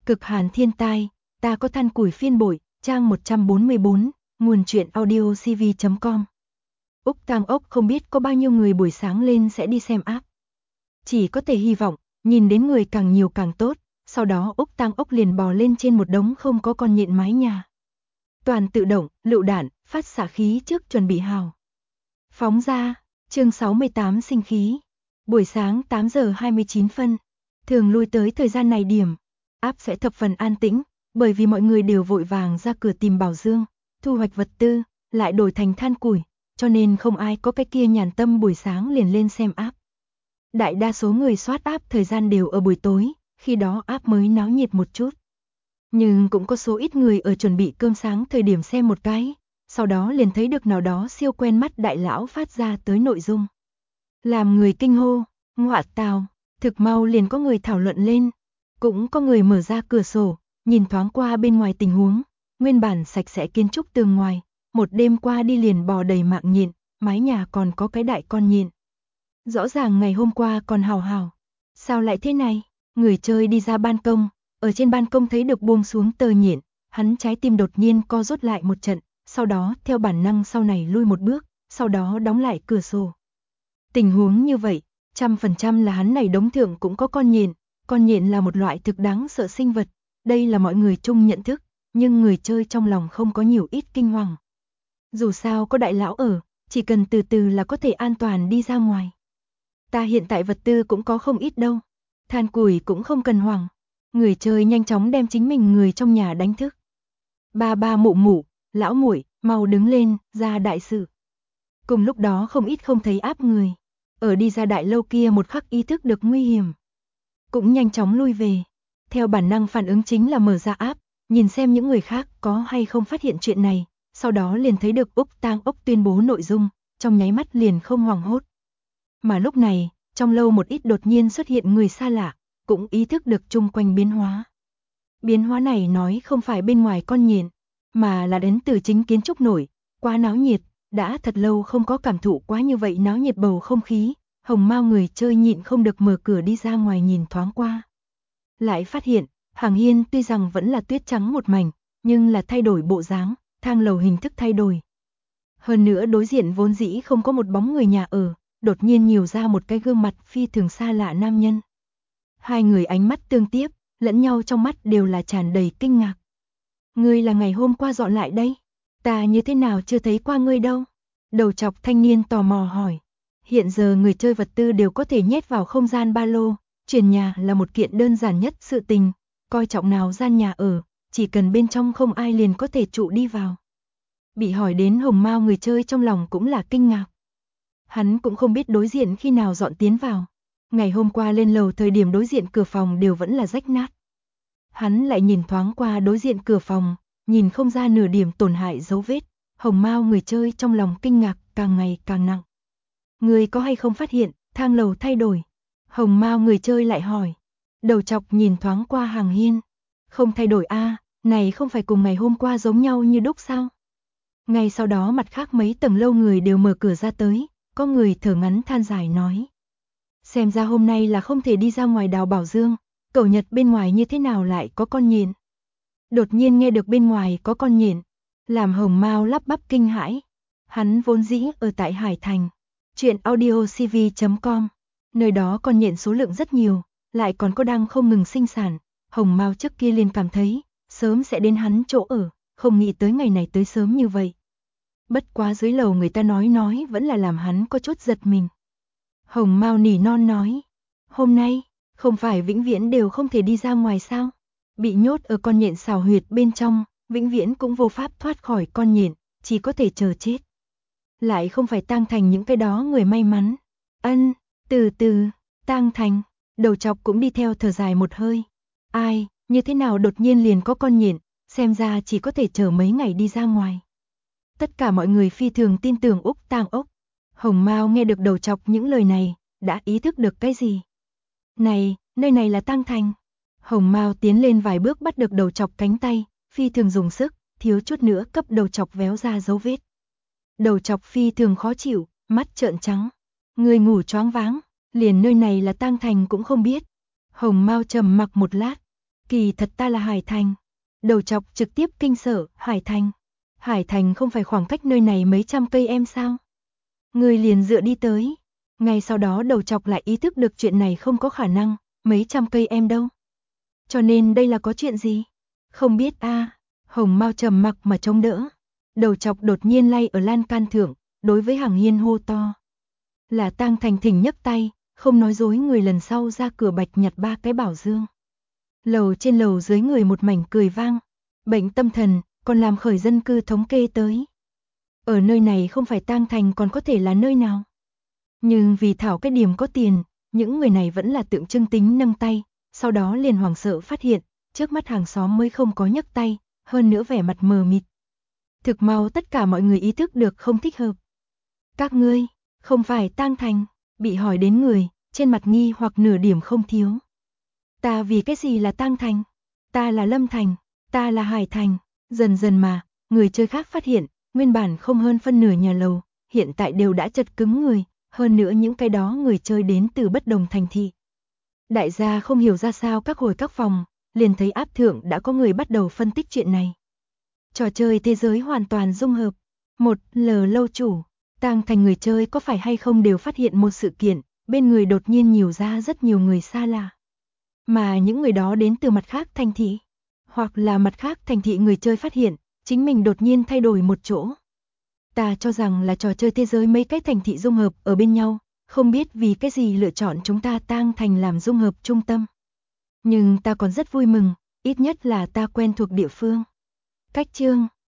Cực hàn thiên tai, ta có than củi phiên bội, trang 144, nguồn truyện audio cv.com. Úc Tang Ốc không biết có bao nhiêu người buổi sáng lên sẽ đi xem áp. Chỉ có thể hy vọng, nhìn đến người càng nhiều càng tốt, sau đó Úc Tang Ốc liền bò lên trên một đống không có con nhện mái nhà. Toàn tự động, lựu đạn, phát xạ khí trước chuẩn bị hào. Phóng ra, chương 68 sinh khí. Buổi sáng 8 giờ 29 phân, thường lui tới thời gian này điểm, áp sẽ thập phần an tĩnh, bởi vì mọi người đều vội vàng ra cửa tìm bảo dương, thu hoạch vật tư, lại đổi thành than củi, cho nên không ai có cái kia nhàn tâm buổi sáng liền lên xem áp. Đại đa số người soát áp thời gian đều ở buổi tối, khi đó áp mới náo nhiệt một chút. Nhưng cũng có số ít người ở chuẩn bị cơm sáng thời điểm xem một cái, sau đó liền thấy được nào đó siêu quen mắt đại lão phát ra tới nội dung. Làm người kinh hô, ngọa tào, thực mau liền có người thảo luận lên, cũng có người mở ra cửa sổ, nhìn thoáng qua bên ngoài tình huống, nguyên bản sạch sẽ kiến trúc tường ngoài, một đêm qua đi liền bò đầy mạng nhện, mái nhà còn có cái đại con nhện. Rõ ràng ngày hôm qua còn hào hào, sao lại thế này? Người chơi đi ra ban công, ở trên ban công thấy được buông xuống tờ nhện, hắn trái tim đột nhiên co rút lại một trận, sau đó theo bản năng sau này lui một bước, sau đó đóng lại cửa sổ. Tình huống như vậy, 100% là hắn này đống thượng cũng có con nhện là một loại thực đáng sợ sinh vật, đây là mọi người chung nhận thức, nhưng người chơi trong lòng không có nhiều ít kinh hoàng. Dù sao có đại lão ở, chỉ cần từ từ là có thể an toàn đi ra ngoài. Ta hiện tại vật tư cũng có không ít đâu, than củi cũng không cần hoảng. Người chơi nhanh chóng đem chính mình người trong nhà đánh thức. Ba ba mụ mụ, lão muội, mau đứng lên, ra đại sự. Cùng lúc đó không ít không thấy áp người. Ở đi ra đại lâu kia một khắc ý thức được nguy hiểm. Cũng nhanh chóng lui về. Theo bản năng phản ứng chính là mở ra áp, nhìn xem những người khác có hay không phát hiện chuyện này. Sau đó liền thấy được Úc Tang Ốc tuyên bố nội dung, trong nháy mắt liền không hoảng hốt. Mà lúc này, trong lâu một ít đột nhiên xuất hiện người xa lạ, cũng ý thức được chung quanh biến hóa. Biến hóa này nói không phải bên ngoài con nhện, mà là đến từ chính kiến trúc nổi, quá náo nhiệt, đã thật lâu không có cảm thụ quá như vậy náo nhiệt bầu không khí, hồng mao người chơi nhịn không được mở cửa đi ra ngoài nhìn thoáng qua. Lại phát hiện, hàng hiên tuy rằng vẫn là tuyết trắng một mảnh, nhưng là thay đổi bộ dáng, thang lầu hình thức thay đổi. Hơn nữa đối diện vốn dĩ không có một bóng người nhà ở, đột nhiên nhiều ra một cái gương mặt phi thường xa lạ nam nhân. Hai người ánh mắt tương tiếp, lẫn nhau trong mắt đều là tràn đầy kinh ngạc. Ngươi là ngày hôm qua dọn lại đây? Ta như thế nào chưa thấy qua ngươi đâu? Đầu chọc thanh niên tò mò hỏi. Hiện giờ người chơi vật tư đều có thể nhét vào không gian ba lô, chuyển nhà là một kiện đơn giản nhất sự tình, coi trọng nào gian nhà ở, chỉ cần bên trong không ai liền có thể trụ đi vào. Bị hỏi đến hồng mao người chơi trong lòng cũng là kinh ngạc. Hắn cũng không biết đối diện khi nào dọn tiến vào. Ngày hôm qua lên lầu thời điểm đối diện cửa phòng đều vẫn là rách nát. Hắn lại nhìn thoáng qua đối diện cửa phòng, nhìn không ra nửa điểm tổn hại dấu vết, hồng mao người chơi trong lòng kinh ngạc càng ngày càng nặng. Người có hay không phát hiện, thang lầu thay đổi? Hồng mao người chơi lại hỏi. Đầu chọc nhìn thoáng qua hàng hiên. Không thay đổi a, này không phải cùng ngày hôm qua giống nhau như đúc sao? Ngay sau đó mặt khác mấy tầng lâu người đều mở cửa ra tới, có người thở ngắn than dài nói. Xem ra hôm nay là không thể đi ra ngoài đào bảo dương, cẩu Nhật bên ngoài như thế nào lại có con nhện. Đột nhiên nghe được bên ngoài có con nhện, làm hồng mao lắp bắp kinh hãi. Hắn vốn dĩ ở tại Hải Thành, truyện audio cv.com, nơi đó con nhện số lượng rất nhiều, lại còn có đang không ngừng sinh sản. Hồng mao trước kia liền cảm thấy, sớm sẽ đến hắn chỗ ở, không nghĩ tới ngày này tới sớm như vậy. Bất quá dưới lầu người ta nói vẫn là làm hắn có chút giật mình. Hồng mao nỉ non nói, hôm nay, không phải vĩnh viễn đều không thể đi ra ngoài sao? Bị nhốt ở con nhện xào huyệt bên trong, vĩnh viễn cũng vô pháp thoát khỏi con nhện, chỉ có thể chờ chết. Lại không phải Tang Thành những cái đó người may mắn. Ân, từ từ, Tang Thành, đầu chọc cũng đi theo thở dài một hơi. Ai, như thế nào đột nhiên liền có con nhện, xem ra chỉ có thể chờ mấy ngày đi ra ngoài. Tất cả mọi người phi thường tin tưởng Úc Tang Ốc. Hồng mao nghe được đầu chọc những lời này, đã ý thức được cái gì? Này, nơi này là Tang Thành. Hồng mao tiến lên vài bước bắt được đầu chọc cánh tay, phi thường dùng sức, thiếu chút nữa cấp đầu chọc véo ra dấu vết. Đầu chọc phi thường khó chịu, mắt trợn trắng. Người ngủ choáng váng, liền nơi này là Tang Thành cũng không biết. Hồng mao trầm mặc một lát. Kỳ thật ta là Hải Thành. Đầu chọc trực tiếp kinh sợ, Hải Thành. Hải Thành không phải khoảng cách nơi này mấy trăm cây em sao? Người liền dựa đi tới. Ngay sau đó đầu chọc lại ý thức được chuyện này không có khả năng, mấy trăm cây em đâu. Cho nên đây là có chuyện gì? Không biết a. Hồng Mao trầm mặc mà chống đỡ. Đầu chọc đột nhiên lay ở lan can thượng, đối với Hằng Hiên hô to. Là Tang Thành thỉnh nhấc tay, không nói dối người lần sau ra cửa bạch nhặt 3 cái bảo dương. Lầu trên lầu dưới người một mảnh cười vang. Bệnh tâm thần, còn làm khởi dân cư thống kê tới. Ở nơi này không phải Tang Thành còn có thể là nơi nào. Nhưng vì thảo cái điểm có tiền, những người này vẫn là tượng trưng tính nâng tay, sau đó liền hoảng sợ phát hiện, trước mắt hàng xóm mới không có nhấc tay, hơn nữa vẻ mặt mờ mịt. Thực mau tất cả mọi người ý thức được không thích hợp. Các ngươi, không phải Tang Thành, bị hỏi đến người, trên mặt nghi hoặc nửa điểm không thiếu. Ta vì cái gì là Tang Thành? Ta là Lâm Thành, ta là Hải Thành. Dần dần mà, người chơi khác phát hiện, nguyên bản không hơn phân nửa nhà lầu, hiện tại đều đã chật cứng người, hơn nữa những cái đó người chơi đến từ bất đồng thành thị. Đại gia không hiểu ra sao các hồi các phòng, liền thấy áp thượng đã có người bắt đầu phân tích chuyện này. Trò chơi thế giới hoàn toàn dung hợp. Một lâu chủ, Tang Thành người chơi có phải hay không đều phát hiện một sự kiện, bên người đột nhiên nhiều ra rất nhiều người xa lạ. Mà những người đó đến từ mặt khác thành thị, hoặc là mặt khác thành thị người chơi phát hiện, chính mình đột nhiên thay đổi một chỗ. Ta cho rằng là trò chơi thế giới mấy cái thành thị dung hợp ở bên nhau, không biết vì cái gì lựa chọn chúng ta Tang Thành làm dung hợp trung tâm. Nhưng ta còn rất vui mừng, ít nhất là ta quen thuộc địa phương. Cách chương